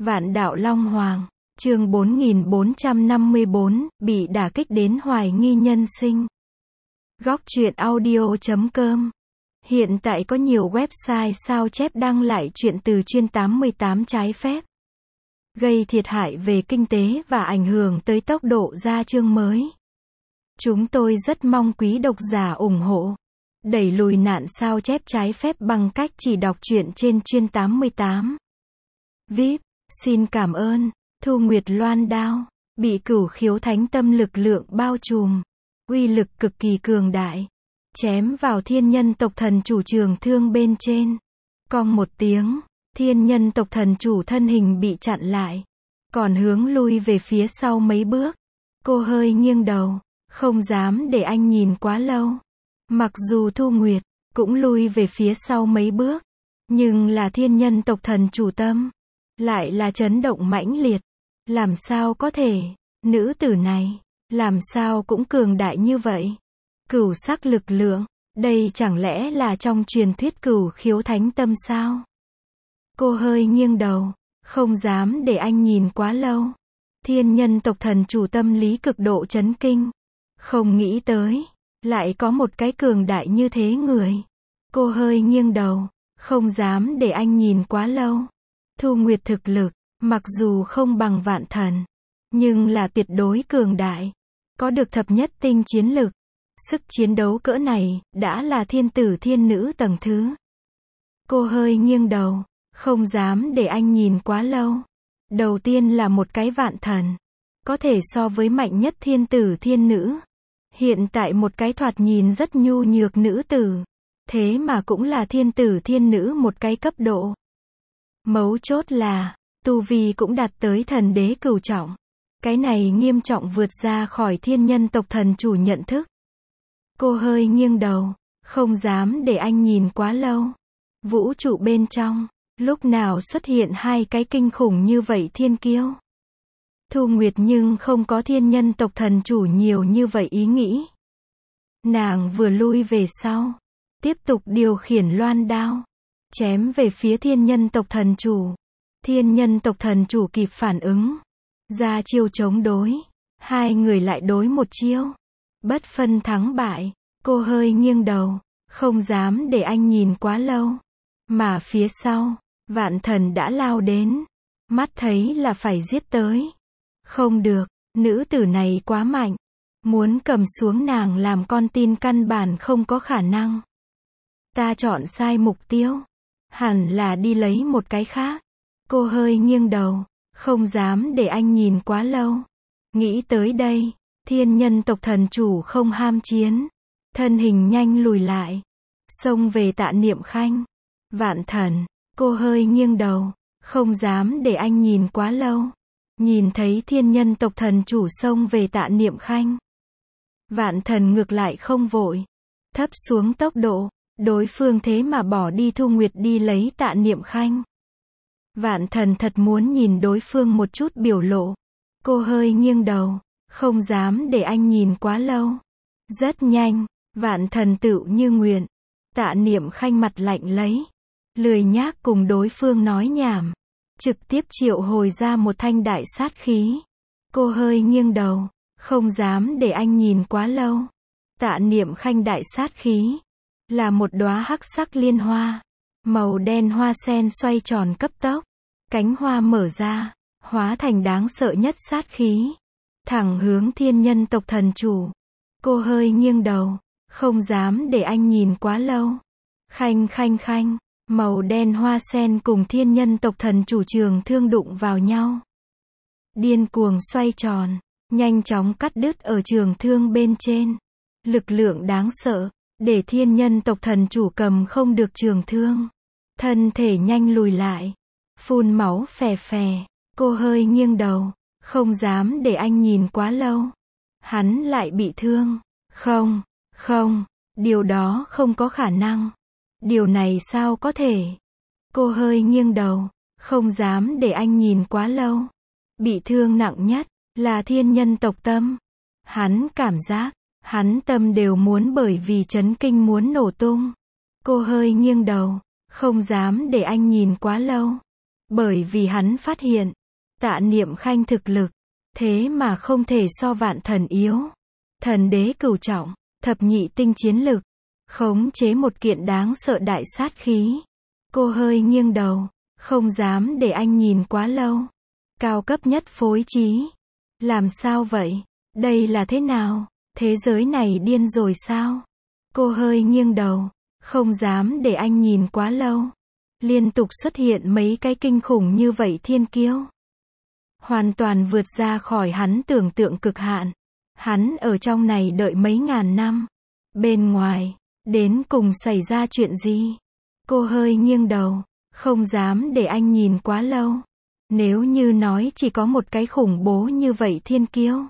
Vạn đạo Long Hoàng, chương 4454, bị đả kích đến hoài nghi nhân sinh. Góc truyện audio.com. Hiện tại có nhiều website sao chép đăng lại truyện từ chuyên 88 trái phép, gây thiệt hại về kinh tế và ảnh hưởng tới tốc độ ra chương mới. Chúng tôi rất mong quý độc giả ủng hộ, đẩy lùi nạn sao chép trái phép bằng cách chỉ đọc truyện trên chuyên 88. VIP, xin cảm ơn. Thu Nguyệt loan đao, bị cửu khiếu thánh tâm lực lượng bao trùm, uy lực cực kỳ cường đại, chém vào thiên nhân tộc thần chủ trường thương bên trên. Cong một tiếng, thiên nhân tộc thần chủ thân hình bị chặn lại, còn hướng lui về phía sau mấy bước. Cô hơi nghiêng đầu, không dám để anh nhìn quá lâu. Mặc dù Thu Nguyệt cũng lui về phía sau mấy bước, nhưng là thiên nhân tộc thần chủ tâm lại là chấn động mãnh liệt. Làm sao có thể, nữ tử này làm sao cũng cường đại như vậy. Cửu sắc lực lượng, đây chẳng lẽ là trong truyền thuyết cửu khiếu thánh tâm sao? Cô hơi nghiêng đầu, không dám để anh nhìn quá lâu. Thiên nhân tộc thần chủ tâm lý cực độ chấn kinh, không nghĩ tới lại có một cái cường đại như thế người. Cô hơi nghiêng đầu, không dám để anh nhìn quá lâu. Thu Nguyệt thực lực, mặc dù không bằng Vạn Thần, nhưng là tuyệt đối cường đại, có được thập nhất tinh chiến lực. Sức chiến đấu cỡ này, đã là thiên tử thiên nữ tầng thứ. Cô hơi nghiêng đầu, không dám để anh nhìn quá lâu. Đầu tiên là một cái Vạn Thần, có thể so với mạnh nhất thiên tử thiên nữ. Hiện tại một cái thoạt nhìn rất nhu nhược nữ tử, thế mà cũng là thiên tử thiên nữ một cái cấp độ. Mấu chốt là, tu vi cũng đạt tới thần đế cửu trọng. Cái này nghiêm trọng vượt ra khỏi thiên nhân tộc thần chủ nhận thức. Cô hơi nghiêng đầu, không dám để anh nhìn quá lâu. Vũ trụ bên trong, lúc nào xuất hiện hai cái kinh khủng như vậy thiên kiêu? Thu Nguyệt nhưng không có thiên nhân tộc thần chủ nhiều như vậy ý nghĩ. Nàng vừa lui về sau, tiếp tục điều khiển loan đao, chém về phía thiên nhân tộc thần chủ. Thiên nhân tộc thần chủ kịp phản ứng, ra chiêu chống đối. Hai người lại đối một chiêu, bất phân thắng bại. Cô hơi nghiêng đầu, không dám để anh nhìn quá lâu. Mà phía sau, Vạn Thần đã lao đến, mắt thấy là phải giết tới. Không được, nữ tử này quá mạnh, muốn cầm xuống nàng làm con tin căn bản không có khả năng. Ta chọn sai mục tiêu, hẳn là đi lấy một cái khác. Cô hơi nghiêng đầu, không dám để anh nhìn quá lâu. Nghĩ tới đây, thiên nhân tộc thần chủ không ham chiến, thân hình nhanh lùi lại, xông về Tạ Niệm Khanh. Vạn Thần, cô hơi nghiêng đầu, không dám để anh nhìn quá lâu. Nhìn thấy thiên nhân tộc thần chủ xông về Tạ Niệm Khanh, Vạn Thần ngược lại không vội, thấp xuống tốc độ. Đối phương thế mà bỏ đi Thu Nguyệt đi lấy Tạ Niệm Khanh. Vạn Thần thật muốn nhìn đối phương một chút biểu lộ. Cô hơi nghiêng đầu, không dám để anh nhìn quá lâu. Rất nhanh, Vạn Thần tựu như nguyện. Tạ Niệm Khanh mặt lạnh lấy, lười nhác cùng đối phương nói nhảm, trực tiếp triệu hồi ra một thanh đại sát khí. Cô hơi nghiêng đầu, không dám để anh nhìn quá lâu. Tạ Niệm Khanh đại sát khí là một đóa hắc sắc liên hoa, màu đen hoa sen xoay tròn cấp tốc, cánh hoa mở ra, hóa thành đáng sợ nhất sát khí, thẳng hướng thiên nhân tộc thần chủ. Cô hơi nghiêng đầu, không dám để anh nhìn quá lâu. Khanh khanh khanh, màu đen hoa sen cùng thiên nhân tộc thần chủ trường thương đụng vào nhau, điên cuồng xoay tròn, nhanh chóng cắt đứt ở trường thương bên trên. Lực lượng đáng sợ, để thiên nhân tộc thần chủ cầm không được trường thương, thân thể nhanh lùi lại, phun máu phè phè. Cô hơi nghiêng đầu, không dám để anh nhìn quá lâu. Hắn lại bị thương. Không, không, điều đó không có khả năng. Điều này sao có thể? Cô hơi nghiêng đầu, không dám để anh nhìn quá lâu. Bị thương nặng nhất là thiên nhân tộc tâm. Hắn cảm giác, hắn tâm đều muốn bởi vì chấn kinh muốn nổ tung. Cô hơi nghiêng đầu, không dám để anh nhìn quá lâu. Bởi vì hắn phát hiện, Tạ Niệm Khanh thực lực, thế mà không thể so vạn thần yếu. Thần đế cửu trọng, thập nhị tinh chiến lực, khống chế một kiện đáng sợ đại sát khí. Cô hơi nghiêng đầu, không dám để anh nhìn quá lâu. Cao cấp nhất phối trí. Làm sao vậy? Đây là thế nào? Thế giới này điên rồi sao? Cô hơi nghiêng đầu, không dám để anh nhìn quá lâu. Liên tục xuất hiện mấy cái kinh khủng như vậy thiên kiêu. Hoàn toàn vượt ra khỏi hắn tưởng tượng cực hạn. Hắn ở trong này đợi mấy ngàn năm. Bên ngoài, đến cùng xảy ra chuyện gì? Cô hơi nghiêng đầu, không dám để anh nhìn quá lâu. Nếu như nói chỉ có một cái khủng bố như vậy thiên kiêu,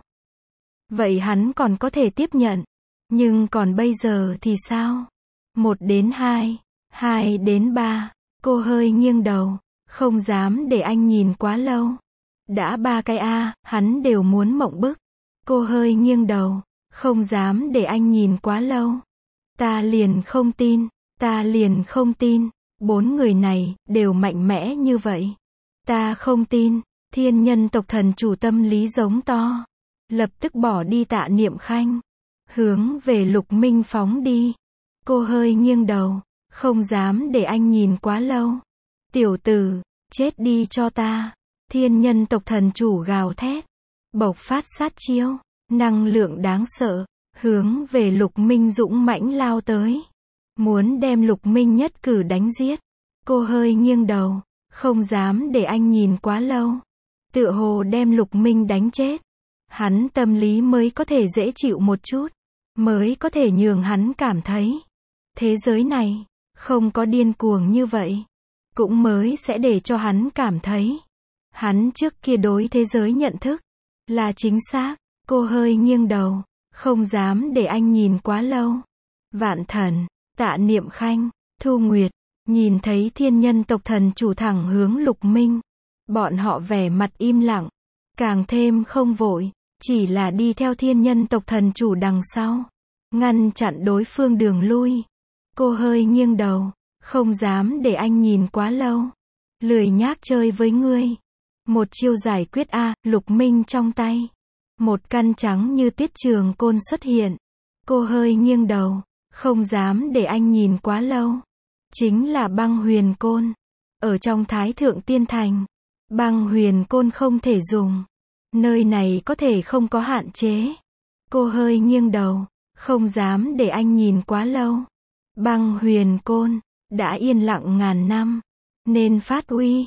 vậy hắn còn có thể tiếp nhận. Nhưng còn bây giờ thì sao? 1 đến 2, 2 đến 3, cô hơi nghiêng đầu, không dám để anh nhìn quá lâu. Đã 3 cái hắn đều muốn mộng bức. Cô hơi nghiêng đầu, không dám để anh nhìn quá lâu. Ta liền không tin, ta liền không tin, 4 người này đều mạnh mẽ như vậy. Ta không tin. Thiên nhân tộc thần chủ tâm lý giống to, lập tức bỏ đi Tạ Niệm Khanh, hướng về Lục Minh phóng đi. Cô hơi nghiêng đầu, không dám để anh nhìn quá lâu. Tiểu tử, chết đi cho ta. Thiên nhân tộc thần chủ gào thét, bộc phát sát chiêu, năng lượng đáng sợ, hướng về Lục Minh dũng mãnh lao tới, muốn đem Lục Minh nhất cử đánh giết. Cô hơi nghiêng đầu, không dám để anh nhìn quá lâu. Tựa hồ đem Lục Minh đánh chết, hắn tâm lý mới có thể dễ chịu một chút, mới có thể nhường hắn cảm thấy thế giới này không có điên cuồng như vậy, cũng mới sẽ để cho hắn cảm thấy hắn trước kia đối thế giới nhận thức là chính xác. Cô hơi nghiêng đầu, không dám để anh nhìn quá lâu. Vạn thần, Tạ Niệm Khanh, Thu Nguyệt, nhìn thấy thiên nhân tộc thần chủ thẳng hướng Lục Minh. Bọn họ vẻ mặt im lặng, càng thêm không vội, chỉ là đi theo thiên nhân tộc thần chủ đằng sau, ngăn chặn đối phương đường lui. Cô hơi nghiêng đầu, không dám để anh nhìn quá lâu. Lười nhác chơi với ngươi. Một chiêu giải quyết Lục Minh trong tay. Một căn trắng như tiết trường côn xuất hiện. Cô hơi nghiêng đầu, không dám để anh nhìn quá lâu. Chính là băng huyền côn. Ở trong Thái Thượng Tiên Thành, băng huyền côn không thể dùng. Nơi này có thể không có hạn chế. Cô hơi nghiêng đầu, không dám để anh nhìn quá lâu. Băng huyền côn đã yên lặng ngàn năm, nên phát uy.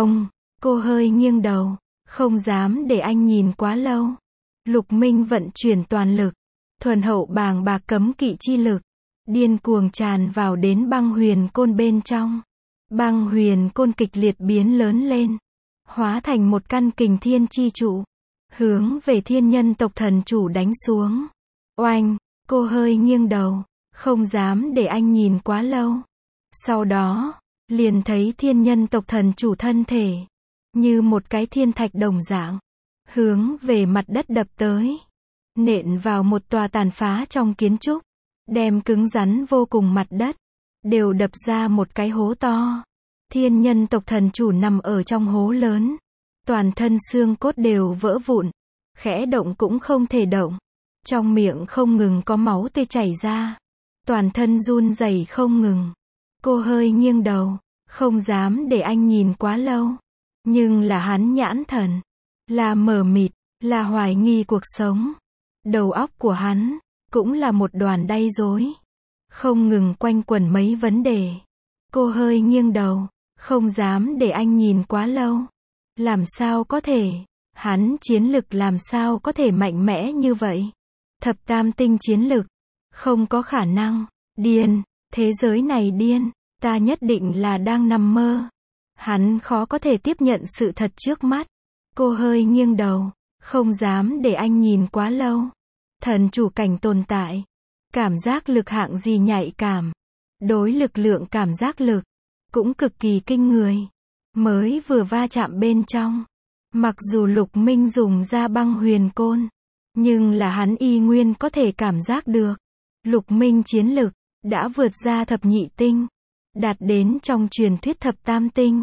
Cô hơi nghiêng đầu, không dám để anh nhìn quá lâu. Lục Minh vận chuyển toàn lực, thuần hậu bàng bạc cấm kỵ chi lực, điên cuồng tràn vào đến băng huyền côn bên trong. Băng huyền côn kịch liệt biến lớn lên, hóa thành một căn kình thiên chi trụ, hướng về thiên nhân tộc thần chủ đánh xuống. Oanh, cô hơi nghiêng đầu, không dám để anh nhìn quá lâu. Sau đó, liền thấy thiên nhân tộc thần chủ thân thể, như một cái thiên thạch đồng dạng, hướng về mặt đất đập tới, nện vào một tòa tàn phá trong kiến trúc, đem cứng rắn vô cùng mặt đất, đều đập ra một cái hố to. Thiên nhân tộc thần chủ nằm ở trong hố lớn, toàn thân xương cốt đều vỡ vụn, khẽ động cũng không thể động, trong miệng không ngừng có máu tươi chảy ra, toàn thân run rẩy không ngừng. Cô hơi nghiêng đầu, không dám để anh nhìn quá lâu, nhưng là hắn nhãn thần, là mờ mịt, là hoài nghi cuộc sống. Đầu óc của hắn cũng là một đoàn đay rối, không ngừng quanh quẩn mấy vấn đề. Cô hơi nghiêng đầu, không dám để anh nhìn quá lâu. Làm sao có thể? Hắn chiến lực làm sao có thể mạnh mẽ như vậy? Thập tam tinh chiến lực, không có khả năng. Điên, thế giới này điên, ta nhất định là đang nằm mơ. Hắn khó có thể tiếp nhận sự thật trước mắt. Cô hơi nghiêng đầu, không dám để anh nhìn quá lâu. Thần chủ cảnh tồn tại, cảm giác lực hạng gì nhạy cảm, đối lực lượng cảm giác lực cũng cực kỳ kinh người. Mới vừa va chạm bên trong, mặc dù Lục Minh dùng ra băng huyền côn, nhưng là hắn y nguyên có thể cảm giác được. Lục Minh chiến lực đã vượt ra thập nhị tinh, đạt đến trong truyền thuyết thập tam tinh.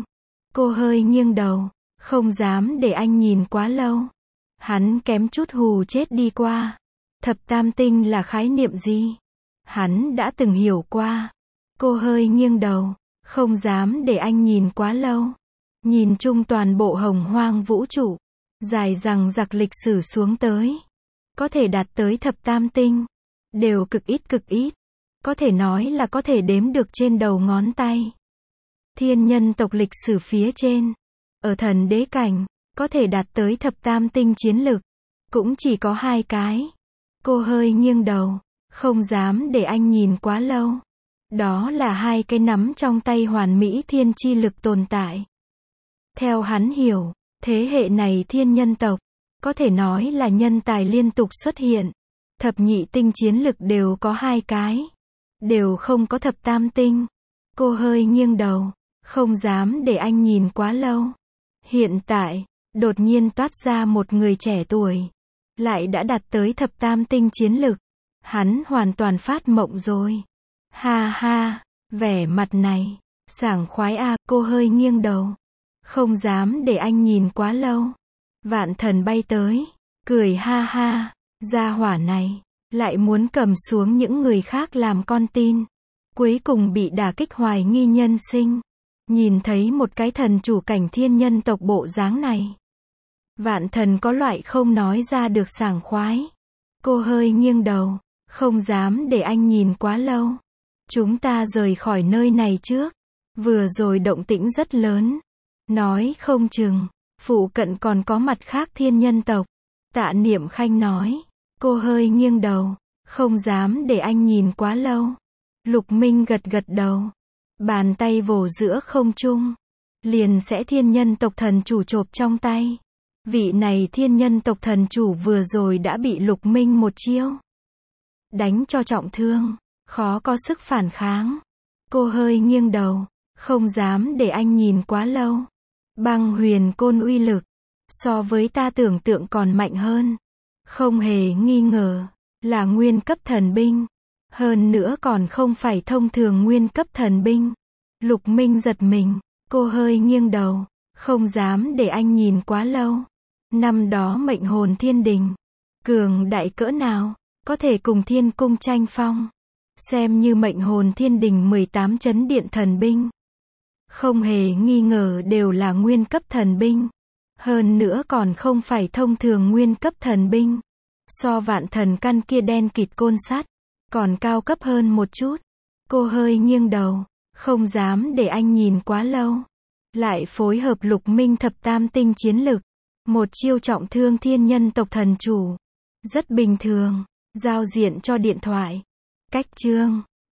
Cô hơi nghiêng đầu, không dám để anh nhìn quá lâu. Hắn kém chút hù chết đi qua. Thập tam tinh là khái niệm gì? Hắn đã từng hiểu qua. Cô hơi nghiêng đầu, không dám để anh nhìn quá lâu. Nhìn chung toàn bộ hồng hoang vũ trụ, dài dằng dặc lịch sử xuống tới. Có thể đạt tới thập tam tinh, đều cực ít. Có thể nói là có thể đếm được trên đầu ngón tay. Thiên nhân tộc lịch sử phía trên, ở thần đế cảnh, có thể đạt tới thập tam tinh chiến lực, cũng chỉ có 2 cái. Cô hơi nghiêng đầu, không dám để anh nhìn quá lâu. Đó là 2 cái nắm trong tay hoàn mỹ thiên chi lực tồn tại. Theo hắn hiểu, thế hệ này thiên nhân tộc, có thể nói là nhân tài liên tục xuất hiện. Thập nhị tinh chiến lực đều có 2 cái. Đều không có thập tam tinh. Cô hơi nghiêng đầu, không dám để anh nhìn quá lâu. Hiện tại, đột nhiên toát ra một người trẻ tuổi, lại đã đạt tới thập tam tinh chiến lực. Hắn hoàn toàn phát mộng rồi. Ha ha, vẻ mặt này, sảng khoái à, cô hơi nghiêng đầu. Không dám để anh nhìn quá lâu. Vạn thần bay tới, cười ha ha, gia hỏa này, lại muốn cầm xuống những người khác làm con tin. Cuối cùng bị đả kích hoài nghi nhân sinh. Nhìn thấy một cái thần chủ cảnh thiên nhân tộc bộ dáng này. Vạn thần có loại không nói ra được sảng khoái. Cô hơi nghiêng đầu, không dám để anh nhìn quá lâu. Chúng ta rời khỏi nơi này trước. Vừa rồi động tĩnh rất lớn. Nói không chừng, phụ cận còn có mặt khác thiên nhân tộc. Tạ Niệm Khanh nói. Cô hơi nghiêng đầu, không dám để anh nhìn quá lâu. Lục Minh gật gật đầu. Bàn tay vồ giữa không trung. Liền sẽ thiên nhân tộc thần chủ chộp trong tay. Vị này thiên nhân tộc thần chủ vừa rồi đã bị Lục Minh một chiêu đánh cho trọng thương, khó có sức phản kháng. Cô hơi nghiêng đầu, không dám để anh nhìn quá lâu. Băng huyền côn uy lực, so với ta tưởng tượng còn mạnh hơn. Không hề nghi ngờ, là nguyên cấp thần binh. Hơn nữa còn không phải thông thường nguyên cấp thần binh. Lục Minh giật mình, cô hơi nghiêng đầu, không dám để anh nhìn quá lâu. Năm đó mệnh hồn thiên đình, cường đại cỡ nào, có thể cùng thiên cung tranh phong. Xem như mệnh hồn thiên đình 18 chấn điện thần binh. Không hề nghi ngờ đều là nguyên cấp thần binh. Hơn nữa còn không phải thông thường nguyên cấp thần binh. So vạn thần căn kia đen kịt côn sắt, còn cao cấp hơn một chút. Cô hơi nghiêng đầu, không dám để anh nhìn quá lâu. Lại phối hợp Lục Minh thập tam tinh chiến lực. Một chiêu trọng thương thiên nhân tộc thần chủ. Rất bình thường, giao diện cho điện thoại. Cách chương